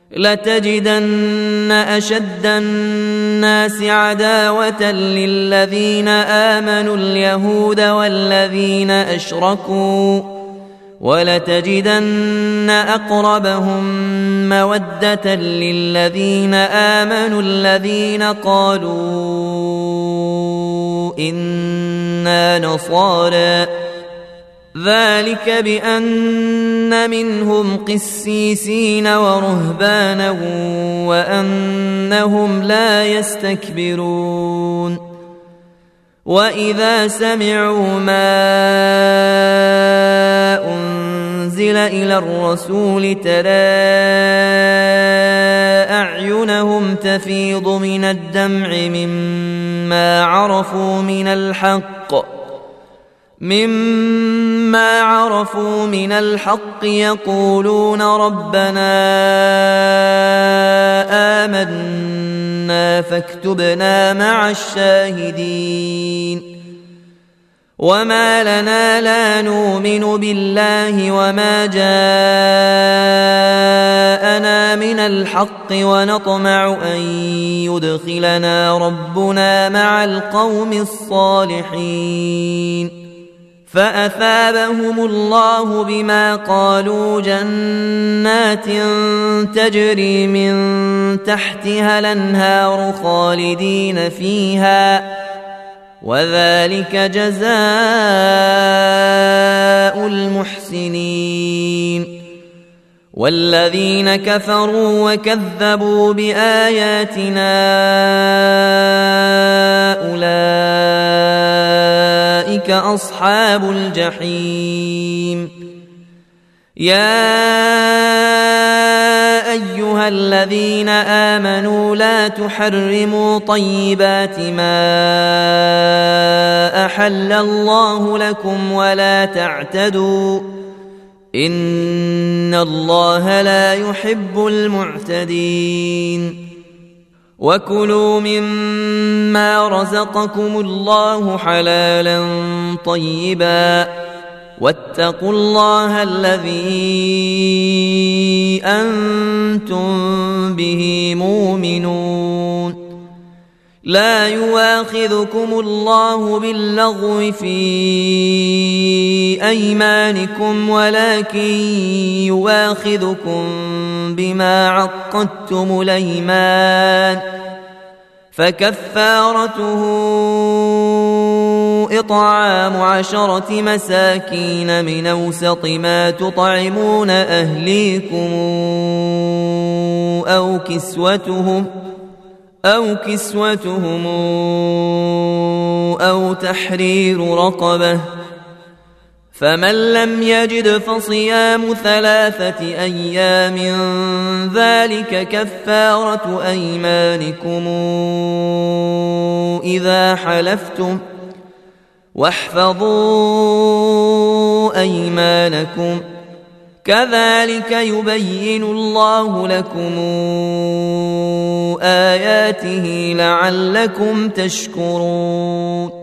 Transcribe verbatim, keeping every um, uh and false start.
لتجدن أشد الناس عداوة للذين آمنوا اليهود والذين أشركوا ولتجدن أقربهم مودة للذين آمنوا الذين قالوا إنا نصارى ذلك بأن منهم قسيسين ورهبانا وأنهم لا يستكبرون وإذا سمعوا ما أنزل إلى الرسول ترى أعينهم تفيض من الدمع مما عرفوا من الحق مما عرفوا من الحق يقولون ربنا آمنا فاكتبنا مع الشاهدين وما لنا لا نؤمن بالله وما جاءنا من الحق ونطمع أن يدخلنا ربنا مع القوم الصالحين فأثابهم الله بما قالوا جنات تجري من تحتها الأنهار خالدين فيها وذلك جزاء المحسنين والذين كفروا وكذبوا بآياتنا أولئك أصحاب الجحيم يا أيها الذين آمنوا لا تحرموا طيبات ما أحل الله لكم ولا تعتدوا إن الله لا يحب المعتدين وكلوا مما رزقكم الله حلالا طيبا واتقوا الله الذي أنتم به مؤمنون لا يواخذكم الله باللغو في أيمانكم ولكن يواخذكم بما عقدتم الأيمان فكفارته إطعام عشرة مساكين من أوسط ما تطعمون أهليكم أو كسوتهم أو كسوتهم أو تحرير رقبة فمن لم يجد فصيام ثلاثة أيام ذلك كفارة أيمانكم إذا حلفتم واحفظوا أيمانكم كذلك يبين الله لكم آياته لعلكم تشكرون